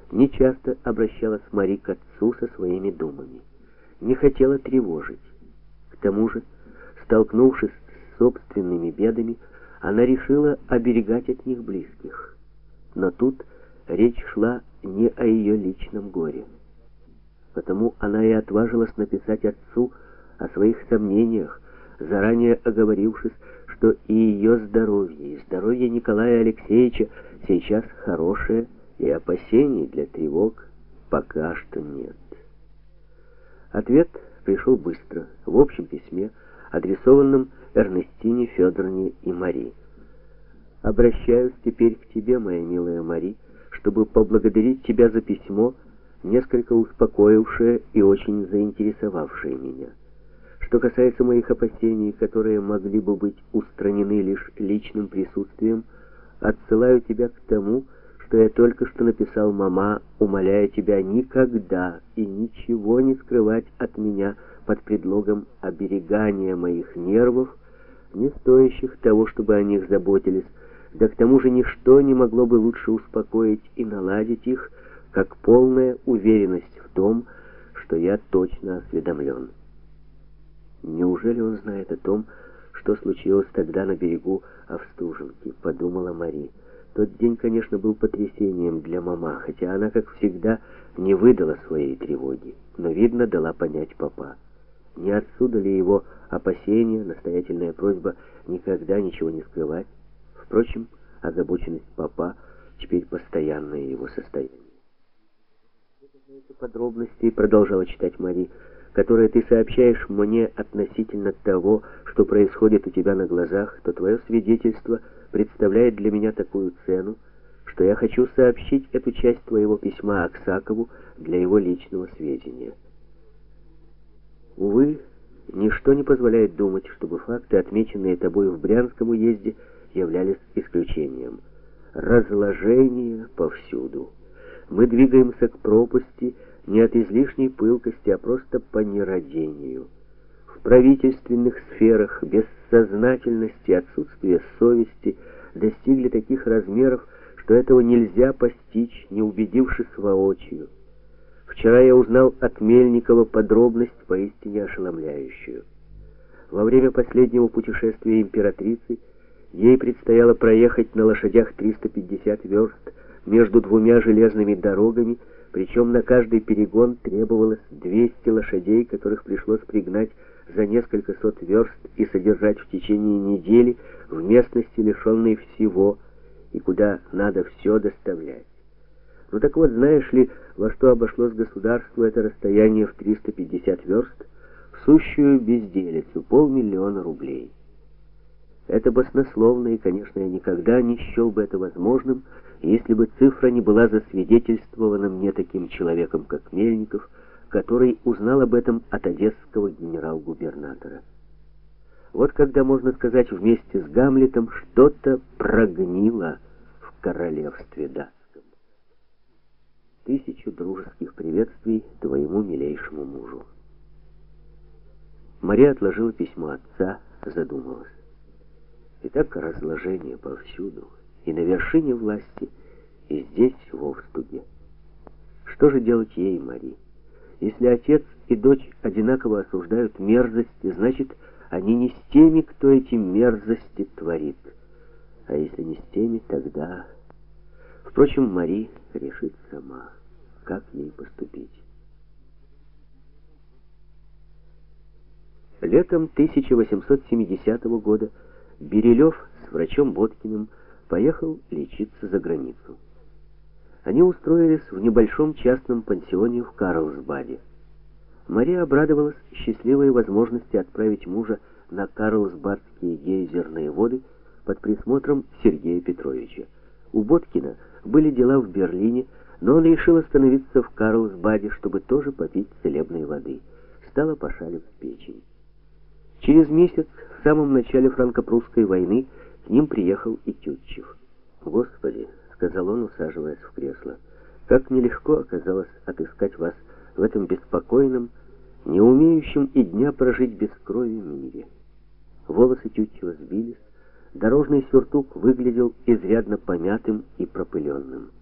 Нечасто обращалась Мари к отцу со своими думами. Не хотела тревожить. К тому же, столкнувшись с собственными бедами, она решила оберегать от них близких. Но тут речь шла не о ее личном горе. Потому она и отважилась написать отцу о своих сомнениях, заранее оговорившись, что и ее здоровье, и здоровье Николая Алексеевича сейчас хорошее, и опасений для тревог пока что нет. Ответ пришел быстро, в общем письме, адресованном Эрнестине Федоровне и Мари. «Обращаюсь теперь к тебе, моя милая Мари, чтобы поблагодарить тебя за письмо, несколько успокоившее и очень заинтересовавшее меня. Что касается моих опасений, которые могли бы быть устранены лишь личным присутствием, отсылаю тебя к тому, что я только что написал мама, умоляя тебя никогда и ничего не скрывать от меня под предлогом оберегания моих нервов, не стоящих того, чтобы о них заботились, да к тому же ничто не могло бы лучше успокоить и наладить их, как полная уверенность в том, что я точно осведомлен». «Неужели он знает о том, что случилось тогда на берегу Овстуженки?» — подумала Мари. Тот день, конечно, был потрясением для мама, хотя она, как всегда, не выдала своей тревоги, но, видно, дала понять папа. Не отсюда ли его опасения, настоятельная просьба никогда ничего не скрывать? Впрочем, озабоченность папа теперь постоянное его состояние. «Эти подробности, — продолжала читать Мари, — которые ты сообщаешь мне относительно того, что происходит у тебя на глазах, то твое свидетельство представляет для меня такую цену, что я хочу сообщить эту часть твоего письма Аксакову для его личного сведения. Увы, ничто не позволяет думать, чтобы факты, отмеченные тобой в Брянском уезде, являлись исключением. Разложение повсюду. Мы двигаемся к пропасти не от излишней пылкости, а просто по нерадению. В правительственных сферах бессознательность и отсутствие совести достигли таких размеров, что этого нельзя постичь, не убедившись воочию. Вчера я узнал от Мельникова подробность поистине ошеломляющую. Во время последнего путешествия императрицы ей предстояло проехать на лошадях 350 верст между двумя железными дорогами, причем на каждый перегон требовалось 200 лошадей, которых пришлось пригнать за несколько сот верст и содержать в течение недели в местности, лишенной всего, и куда надо все доставлять. Ну так вот, знаешь ли, во что обошлось государству это расстояние в 350 верст? В сущую безделицу, 500 000 рублей. Это баснословно, и, конечно, я никогда не счел бы это возможным, если бы цифра не была засвидетельствована мне таким человеком, как Мельников, который узнал об этом от одесского генерал-губернатора. Вот когда, можно сказать, вместе с Гамлетом что-то прогнило в королевстве датском. 1000 дружеских приветствий твоему милейшему мужу. Мария отложила письмо отца, задумалась. Итак, разложение повсюду, и на вершине власти, и здесь, в Овстуге. Что же делать ей, Мари? Если отец и дочь одинаково осуждают мерзости, значит, они не с теми, кто эти мерзости творит. А если не с теми, тогда... Впрочем, Мари решит сама, как ей поступить. Летом 1870 года Берилев с врачом Боткиным поехал лечиться за границу. Они устроились в небольшом частном пансионе в Карлсбаде. Мария обрадовалась счастливой возможности отправить мужа на Карлсбадские гейзерные воды под присмотром Сергея Петровича. У Боткина были дела в Берлине, но он решил остановиться в Карлсбаде, чтобы тоже попить целебной воды. Стала пошаливать печень. Через месяц, в самом начале франко-прусской войны, к ним приехал и Тютчев. «Господи», — сказал он, усаживаясь в кресло, — «как нелегко оказалось отыскать вас в этом беспокойном, не умеющем и дня прожить без крови мире». Волосы Тютчева сбились, дорожный сюртук выглядел изрядно помятым и пропыленным.